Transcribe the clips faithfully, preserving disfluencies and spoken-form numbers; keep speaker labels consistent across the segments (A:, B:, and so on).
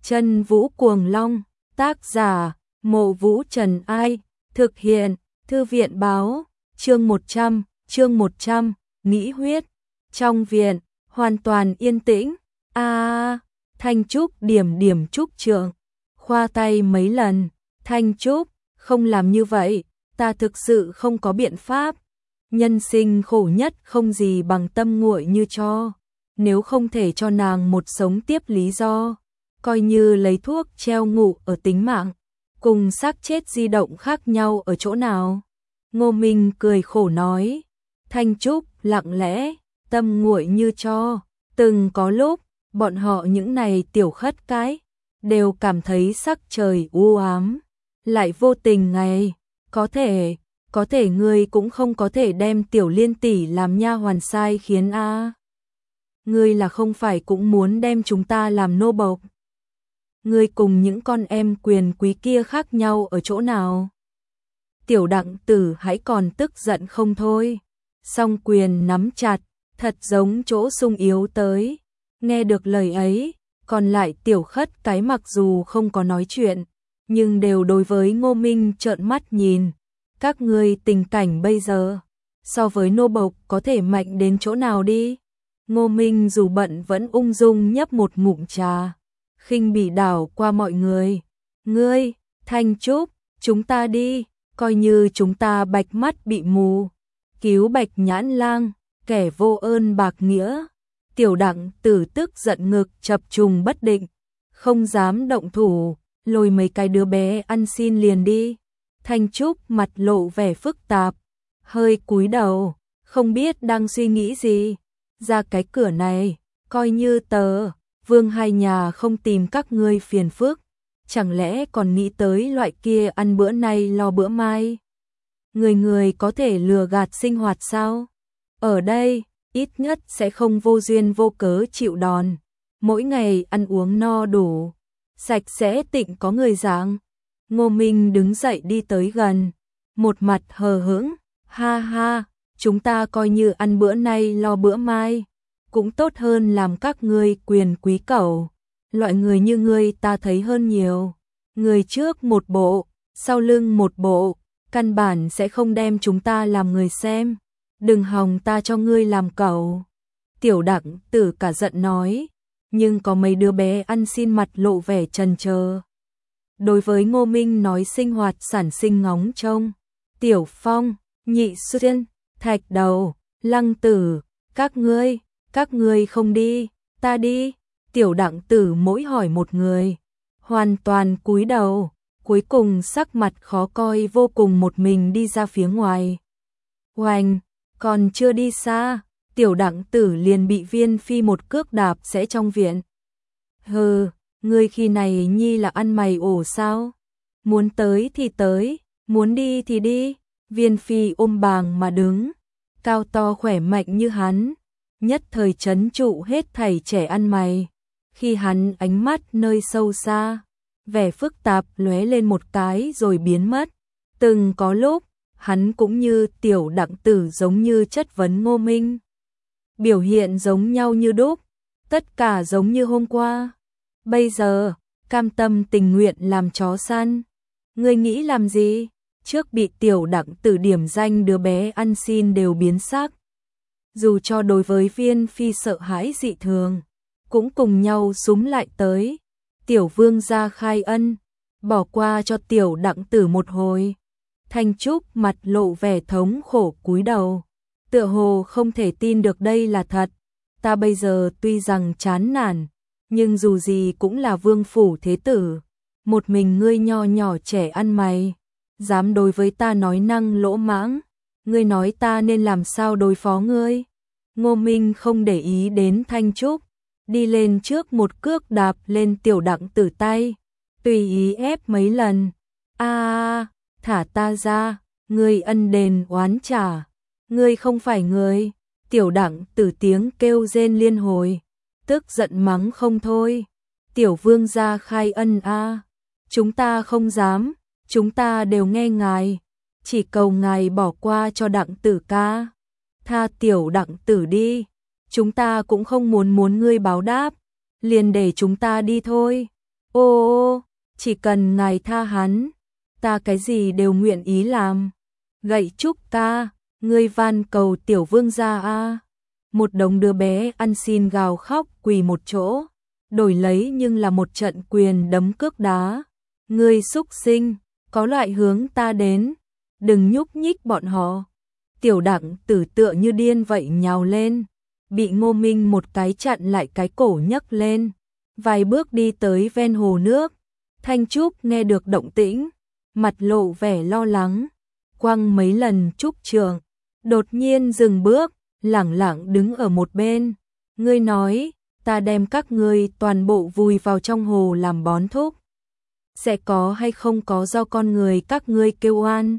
A: Chân Vũ Cuồng Long, tác giả, Mộ Vũ Trần Ai, thực hiện, Thư viện báo, chương một trăm, chương một trăm, nghĩ huyết. Trong viện, hoàn toàn yên tĩnh, a à, Thanh Trúc điểm điểm trúc trượng, khoa tay mấy lần, Thanh Trúc, không làm như vậy, ta thực sự không có biện pháp. Nhân sinh khổ nhất không gì bằng tâm nguội như cho, nếu không thể cho nàng một sống tiếp lý do, coi như lấy thuốc treo ngụ ở tính mạng, cùng xác chết di động khác nhau ở chỗ nào. Ngô Minh cười khổ nói, Thanh Trúc lặng lẽ, tâm nguội như cho, từng có lúc, bọn họ những này tiểu khất cái, đều cảm thấy sắc trời u ám, lại vô tình ngày, có thể, có thể ngươi cũng không có thể đem tiểu liên tỷ làm nha hoàn sai khiến a. À. Ngươi là không phải cũng muốn đem chúng ta làm nô bộc? Ngươi cùng những con em quyền quý kia khác nhau ở chỗ nào? Tiểu Đặng Tử hãy còn tức giận không thôi, song quyền nắm chặt, thật giống chỗ sung yếu tới. Nghe được lời ấy, còn lại tiểu khất cái mặc dù không có nói chuyện, nhưng đều đối với Ngô Minh trợn mắt nhìn. Các ngươi tình cảnh bây giờ, so với nô bộc có thể mạnh đến chỗ nào đi? Ngô Minh dù bận vẫn ung dung nhấp một ngụm trà, khinh bỉ đảo qua mọi người. Ngươi, Thanh Trúc, chúng ta đi, coi như chúng ta bạch mắt bị mù. Cứu Bạch Nhãn Lang, kẻ vô ơn bạc nghĩa. Tiểu Đặng Tử tức giận ngực chập trùng bất định, không dám động thủ, lôi mấy cái đứa bé ăn xin liền đi. Thanh Trúc mặt lộ vẻ phức tạp, hơi cúi đầu, không biết đang suy nghĩ gì. Ra cái cửa này, coi như tờ, Vương hai nhà không tìm các ngươi phiền phức, chẳng lẽ còn nghĩ tới loại kia ăn bữa nay lo bữa mai? Người người có thể lừa gạt sinh hoạt sao? Ở đây, ít nhất sẽ không vô duyên vô cớ chịu đòn, mỗi ngày ăn uống no đủ, sạch sẽ tịnh có người dạng. Ngô Minh đứng dậy đi tới gần, một mặt hờ hững, ha ha, chúng ta coi như ăn bữa nay lo bữa mai, cũng tốt hơn làm các ngươi quyền quý cẩu. Loại người như ngươi ta thấy hơn nhiều, người trước một bộ, sau lưng một bộ, căn bản sẽ không đem chúng ta làm người xem, đừng hòng ta cho ngươi làm cẩu. Tiểu Đặng Tử cả giận nói, nhưng có mấy đứa bé ăn xin mặt lộ vẻ chần chờ. Đối với Ngô Minh nói sinh hoạt sản sinh ngóng trông, Tiểu Phong, Nhị Xuyên, Thạch Đầu, Lăng Tử, các ngươi, các ngươi không đi, ta đi. Tiểu Đặng Tử mỗi hỏi một người, hoàn toàn cúi đầu, cuối cùng sắc mặt khó coi vô cùng một mình đi ra phía ngoài. Oanh, còn chưa đi xa, Tiểu Đặng Tử liền bị Viên Phi một cước đạp sẽ trong viện. Hừ, ngươi khi này nhi là ăn mày ổ sao? Muốn tới thì tới, muốn đi thì đi. Viên Phi ôm bàng mà đứng, cao to khỏe mạnh như hắn, nhất thời trấn trụ hết thảy trẻ ăn mày. Khi hắn ánh mắt nơi sâu xa, vẻ phức tạp lóe lên một cái rồi biến mất. Từng có lúc, hắn cũng như Tiểu Đặng Tử giống như chất vấn Ngô Minh. Biểu hiện giống nhau như đúc, tất cả giống như hôm qua. Bây giờ, cam tâm tình nguyện làm chó săn. Ngươi nghĩ làm gì? Trước bị Tiểu Đặng Tử điểm danh đứa bé ăn xin đều biến sắc. Dù cho đối với Viên Phi sợ hãi dị thường, cũng cùng nhau súm lại tới. Tiểu Vương gia khai ân, bỏ qua cho Tiểu Đặng Tử một hồi. Thanh Trúc mặt lộ vẻ thống khổ cúi đầu, tựa hồ không thể tin được đây là thật. Ta bây giờ tuy rằng chán nản, nhưng dù gì cũng là vương phủ thế tử, một mình ngươi nho nhỏ trẻ ăn mày, dám đối với ta nói năng lỗ mãng, ngươi nói ta nên làm sao đối phó ngươi? Ngô Minh không để ý đến Thanh Trúc, đi lên trước một cước đạp lên Tiểu Đặng Tử tay, tùy ý ép mấy lần. A, thả ta ra, ngươi ân đền oán trả, ngươi không phải người. Tiểu Đặng Tử tiếng kêu rên liên hồi, tức giận mắng không thôi. Tiểu Vương gia khai ân a, chúng ta không dám, chúng ta đều nghe ngài, chỉ cầu ngài bỏ qua cho Đặng Tử ca, tha Tiểu Đặng Tử đi, chúng ta cũng không muốn muốn ngươi báo đáp, liền để chúng ta đi thôi. Ô, chỉ cần ngài tha hắn, ta cái gì đều nguyện ý làm. Gậy trúc ta, ngươi van cầu tiểu vương gia a. Một đống đứa bé ăn xin gào khóc quỳ một chỗ, đổi lấy nhưng là một trận quyền đấm cước đá. Ngươi xúc sinh, có loại hướng ta đến, đừng nhúc nhích bọn họ. Tiểu Đặng Tử tựa như điên vậy nhào lên, bị Ngô Minh một cái chặn lại cái cổ nhấc lên, vài bước đi tới ven hồ nước. Thanh Trúc nghe được động tĩnh, mặt lộ vẻ lo lắng, quăng mấy lần trúc trường, đột nhiên dừng bước, lẳng lặng đứng ở một bên. Ngươi nói, ta đem các ngươi toàn bộ vùi vào trong hồ làm bón thúc, sẽ có hay không có do con người các ngươi kêu oan?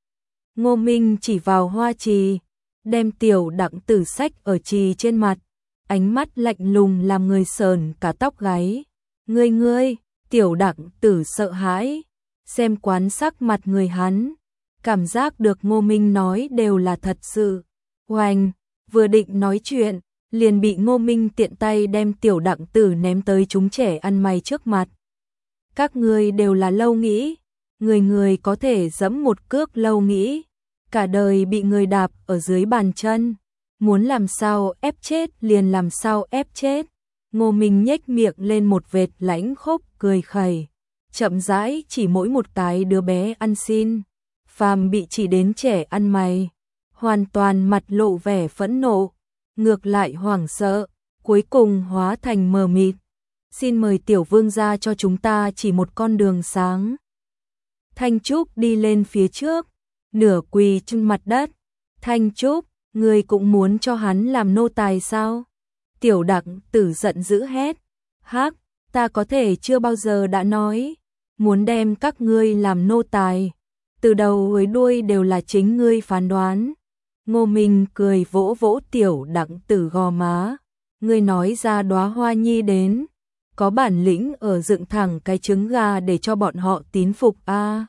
A: Ngô Minh chỉ vào hoa trì, đem Tiểu Đặng Tử sách ở trì trên mặt, ánh mắt lạnh lùng làm người sờn cả tóc gáy. Ngươi ngươi, Tiểu Đặng Tử sợ hãi, xem quán sắc mặt người hắn, cảm giác được Ngô Minh nói đều là thật sự. Oanh, vừa định nói chuyện, liền bị Ngô Minh tiện tay đem Tiểu Đặng Tử ném tới chúng trẻ ăn mày trước mặt. Các ngươi đều là Lâu Nghĩ, người người có thể giẫm một cước Lâu Nghĩ, cả đời bị người đạp ở dưới bàn chân, muốn làm sao ép chết liền làm sao ép chết. Ngô Minh nhếch miệng lên một vệt lãnh khốc cười khẩy, chậm rãi chỉ mỗi một cái đứa bé ăn xin, phàm bị chỉ đến trẻ ăn mày, hoàn toàn mặt lộ vẻ phẫn nộ, ngược lại hoảng sợ, cuối cùng hóa thành mờ mịt. Xin mời tiểu vương gia cho chúng ta chỉ một con đường sáng. Thanh Trúc đi lên phía trước, nửa quỳ trên mặt đất. Thanh Trúc, ngươi cũng muốn cho hắn làm nô tài sao? Tiểu Đặng Tử giận dữ hét. Hắc, ta có thể chưa bao giờ đã nói, muốn đem các ngươi làm nô tài. Từ đầu tới đuôi đều là chính ngươi phán đoán. Ngô Minh cười vỗ vỗ Tiểu Đặng Tử gò má. Ngươi nói ra đóa hoa nhi đến, có bản lĩnh ở dựng thẳng cái trứng gà để cho bọn họ tín phục a. À.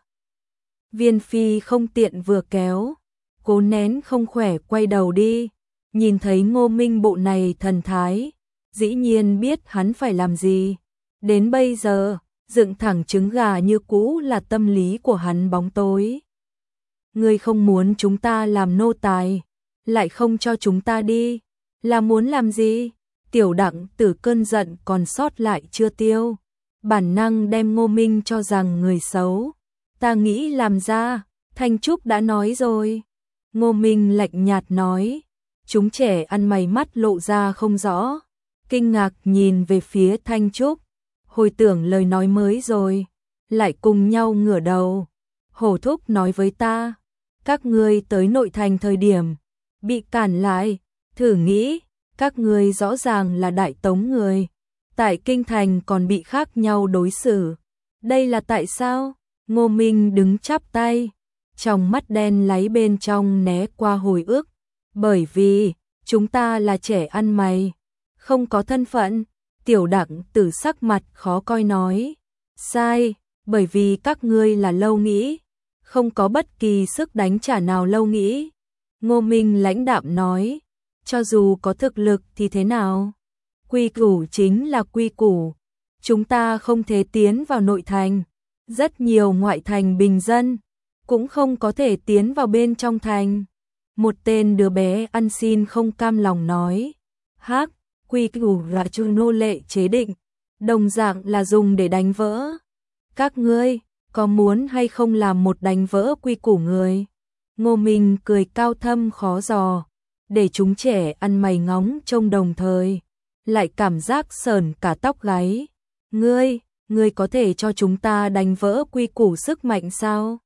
A: Viên Phi không tiện vừa kéo, cố nén không khỏe quay đầu đi, nhìn thấy Ngô Minh bộ này thần thái, dĩ nhiên biết hắn phải làm gì. Đến bây giờ, dựng thẳng trứng gà như cũ là tâm lý của hắn bóng tối. Ngươi không muốn chúng ta làm nô tài, lại không cho chúng ta đi, là muốn làm gì? Tiểu Đặng Tử cơn giận còn sót lại chưa tiêu, bản năng đem Ngô Minh cho rằng người xấu. Ta nghĩ làm ra, Thanh Trúc đã nói rồi. Ngô Minh lạnh nhạt nói, chúng trẻ ăn mày mắt lộ ra không rõ, kinh ngạc nhìn về phía Thanh Trúc, hồi tưởng lời nói mới rồi, lại cùng nhau ngửa đầu. Hổ thúc nói với ta, các ngươi tới nội thành thời điểm, bị cản lại, thử nghĩ, các ngươi rõ ràng là Đại Tống người, tại kinh thành còn bị khác nhau đối xử. Đây là tại sao? Ngô Minh đứng chắp tay, trong mắt đen láy bên trong né qua hồi ức. Bởi vì, chúng ta là trẻ ăn mày, không có thân phận. Tiểu Đặng Tử sắc mặt khó coi nói. Sai, bởi vì các ngươi là Lâu Nghĩ, không có bất kỳ sức đánh trả nào Lâu Nghĩ. Ngô Minh lãnh đạm nói, cho dù có thực lực thì thế nào? Quy củ chính là quy củ, chúng ta không thể tiến vào nội thành. Rất nhiều ngoại thành bình dân cũng không có thể tiến vào bên trong thành. Một tên đứa bé ăn xin không cam lòng nói, hắc, quy củ là cho nô lệ chế định, đồng dạng là dùng để đánh vỡ. Các ngươi có muốn hay không làm một đánh vỡ quy củ người? Ngô Minh cười cao thâm khó dò, để chúng trẻ ăn mày ngóng trông đồng thời, lại cảm giác sờn cả tóc gáy. Ngươi, ngươi có thể cho chúng ta đánh vỡ quy củ sức mạnh sao?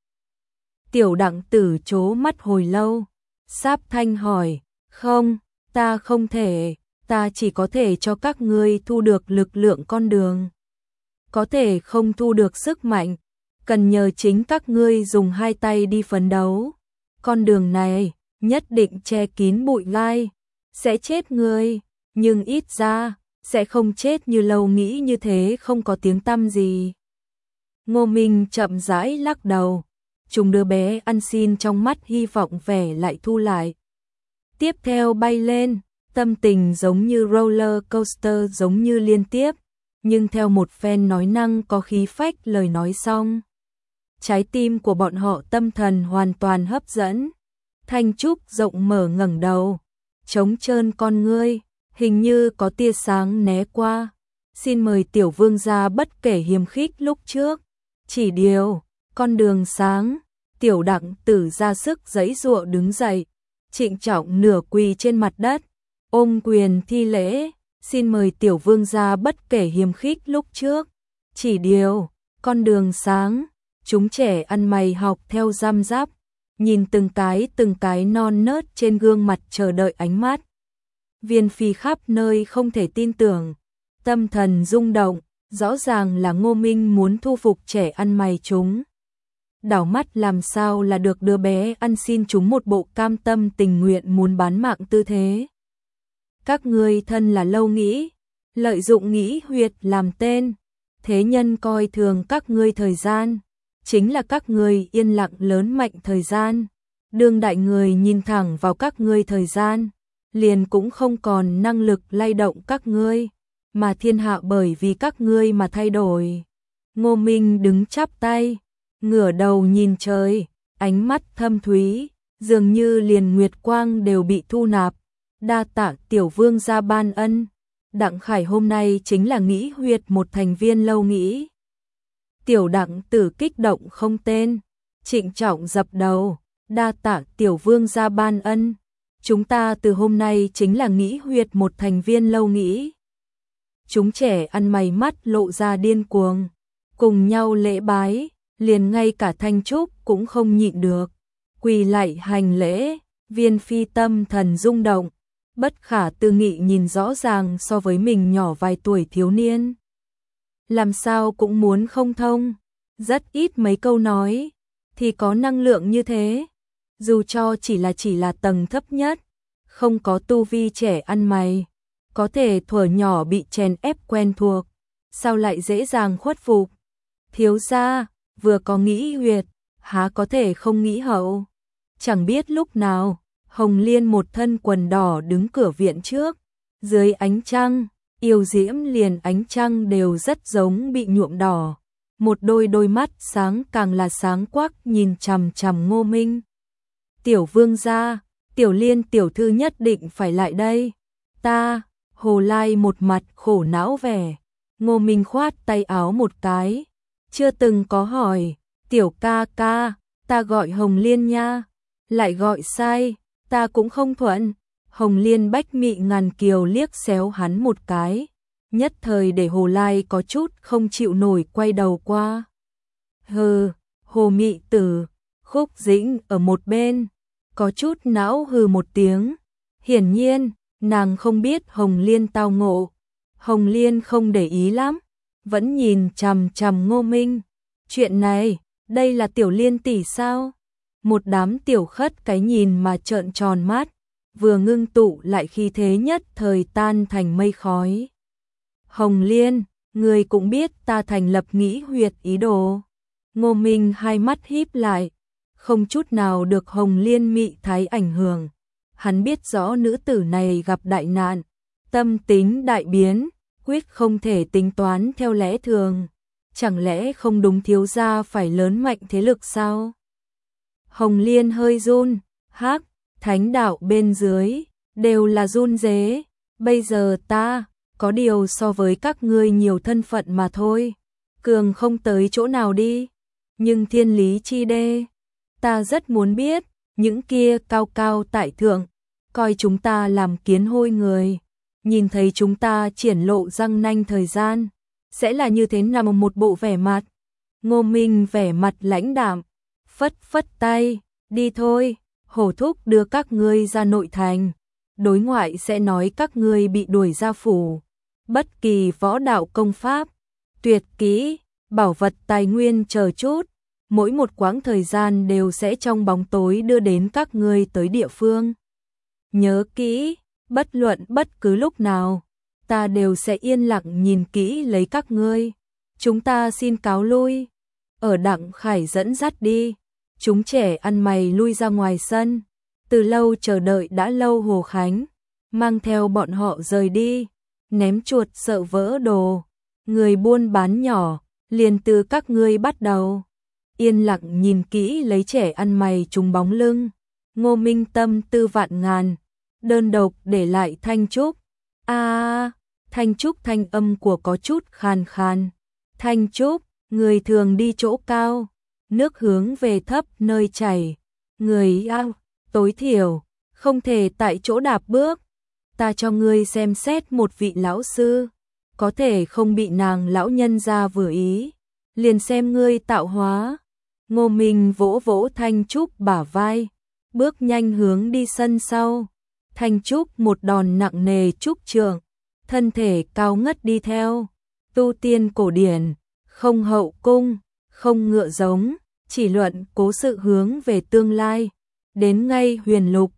A: Tiểu Đặng Tử trố mắt hồi lâu, sáp thanh hỏi, không, ta không thể, ta chỉ có thể cho các ngươi thu được lực lượng con đường. Có thể không thu được sức mạnh, cần nhờ chính các ngươi dùng hai tay đi phấn đấu. Con đường này, nhất định che kín bụi gai, sẽ chết ngươi, nhưng ít ra, sẽ không chết như Lâu Nghĩ như thế không có tiếng tăm gì. Ngô Minh chậm rãi lắc đầu, chúng đứa bé ăn xin trong mắt hy vọng vẻ lại thu lại. Tiếp theo bay lên, tâm tình giống như roller coaster giống như liên tiếp, nhưng theo một phen nói năng có khí phách lời nói xong. Trái tim của bọn họ tâm thần hoàn toàn hấp dẫn. Thanh Trúc rộng mở ngẩng đầu, trống trơn con ngươi, hình như có tia sáng né qua. Xin mời tiểu vương gia bất kể hiềm khích lúc trước. Chỉ điều, con đường sáng, tiểu đặng tử ra sức giãy giụa đứng dậy, trịnh trọng nửa quỳ trên mặt đất, ôm quyền thi lễ, xin mời tiểu vương gia bất kể hiềm khích lúc trước. Chỉ điều, con đường sáng, chúng trẻ ăn mày học theo răm rắp, nhìn từng cái từng cái non nớt trên gương mặt chờ đợi ánh mắt. Viên phi khắp nơi không thể tin tưởng, tâm thần rung động, rõ ràng là Ngô Minh muốn thu phục trẻ ăn mày chúng. Đảo mắt làm sao là được đứa bé ăn xin chúng một bộ cam tâm tình nguyện muốn bán mạng tư thế. Các ngươi thân là Lâu Nghĩ, lợi dụng Nghĩ huyệt làm tên, thế nhân coi thường các ngươi thời gian, chính là các ngươi yên lặng lớn mạnh thời gian, đương đại người nhìn thẳng vào các ngươi thời gian, liền cũng không còn năng lực lay động các ngươi, mà thiên hạ bởi vì các ngươi mà thay đổi. Ngô Minh đứng chắp tay, ngửa đầu nhìn trời, ánh mắt thâm thúy, dường như liền nguyệt quang đều bị thu nạp. Đa tạ tiểu vương gia ban ân, Đặng Khải hôm nay chính là Nghĩ huyệt một thành viên Lâu Nghĩ. Tiểu đặng tử kích động không tên, trịnh trọng dập đầu, đa tạ tiểu vương gia ban ân, chúng ta từ hôm nay chính là Nghĩ huyệt một thành viên Lâu Nghĩ. Chúng trẻ ăn mày mắt lộ ra điên cuồng, cùng nhau lễ bái, liền ngay cả Thanh Trúc cũng không nhịn được, quỳ lạy hành lễ. Viên phi tâm thần rung động, bất khả tư nghị nhìn rõ ràng so với mình nhỏ vài tuổi thiếu niên. Làm sao cũng muốn không thông, rất ít mấy câu nói, thì có năng lượng như thế, dù cho chỉ là chỉ là tầng thấp nhất, không có tu vi trẻ ăn mày, có thể thuở nhỏ bị chèn ép quen thuộc, sao lại dễ dàng khuất phục. Thiếu gia, vừa có Nghĩ huyệt, há có thể không nghĩ hậu. Chẳng biết lúc nào, Hồng Liên một thân quần đỏ đứng cửa viện trước, dưới ánh trăng, yêu diễm liền ánh trăng đều rất giống bị nhuộm đỏ. Một đôi đôi mắt sáng càng là sáng quắc nhìn chằm chằm Ngô Minh. Tiểu vương gia, Tiểu Liên tiểu thư nhất định phải lại đây. Ta, Hồ Lai một mặt khổ não vẻ. Ngô Minh khoát tay áo một cái, chưa từng có hỏi, tiểu ca ca, ta gọi Hồng Liên nha, lại gọi sai, ta cũng không thuận. Hồng Liên bách mị ngàn kiều liếc xéo hắn một cái, nhất thời để Hồ Lai có chút không chịu nổi quay đầu qua. Hừ, Hồ Mị Tử, Khúc Dĩnh ở một bên, có chút não hừ một tiếng, hiển nhiên, nàng không biết Hồng Liên tao ngộ. Hồng Liên không để ý lắm, vẫn nhìn chằm chằm Ngô Minh. Chuyện này, đây là Tiểu Liên tỷ sao? Một đám tiểu khất cái nhìn mà trợn tròn mắt, vừa ngưng tụ lại khí thế nhất thời tan thành mây khói. Hồng Liên, người cũng biết ta thành lập Nghĩ huyệt ý đồ. Ngô Minh hai mắt híp lại, không chút nào được Hồng Liên mị thái ảnh hưởng. Hắn biết rõ nữ tử này gặp đại nạn, tâm tính đại biến, quyết không thể tính toán theo lẽ thường. Chẳng lẽ không đúng thiếu gia phải lớn mạnh thế lực sao? Hồng Liên hơi run, hắc, thánh đạo bên dưới, đều là run rế. Bây giờ ta, có điều so với các ngươi nhiều thân phận mà thôi. Cường không tới chỗ nào đi. Nhưng thiên lý chi đê, ta rất muốn biết, những kia cao cao tại thượng, coi chúng ta làm kiến hôi người, nhìn thấy chúng ta triển lộ răng nanh thời gian, sẽ là như thế nào một bộ vẻ mặt. Ngô Minh vẻ mặt lãnh đạm, phất phất tay, đi thôi, Hổ thúc đưa các ngươi ra nội thành, đối ngoại sẽ nói các ngươi bị đuổi ra phủ. Bất kỳ võ đạo công pháp, tuyệt kỹ, bảo vật tài nguyên chờ chút, mỗi một quãng thời gian đều sẽ trong bóng tối đưa đến các ngươi tới địa phương. Nhớ kỹ, bất luận bất cứ lúc nào, ta đều sẽ yên lặng nhìn kỹ lấy các ngươi. Chúng ta xin cáo lui. Ở Đặng Khải dẫn dắt đi, chúng trẻ ăn mày lui ra ngoài sân. Từ lâu chờ đợi đã lâu Hồ Khánh mang theo bọn họ rời đi, ném chuột sợ vỡ đồ. người buôn bán nhỏ, liền từ các ngươi bắt đầu. Yên lặng nhìn kỹ lấy trẻ ăn mày trùng bóng lưng, Ngô Minh tâm tư vạn ngàn, đơn độc để lại Thanh Trúc. A, Thanh Trúc thanh âm của có chút khàn khàn. Thanh Trúc, người thường đi chỗ cao, nước hướng về thấp nơi chảy, người ao, tối thiểu không thể tại chỗ đạp bước. Ta cho ngươi xem xét một vị lão sư, có thể không bị nàng lão nhân gia vừa ý, liền xem ngươi tạo hóa. Ngô Minh vỗ vỗ Thanh Trúc bả vai, bước nhanh hướng đi sân sau. Thanh Trúc một đòn nặng nề trúc trượng, thân thể cao ngất đi theo. Tu tiên cổ điển, không hậu cung, không ngựa giống, chỉ luận cố sự hướng về tương lai. Đến ngay huyền lục,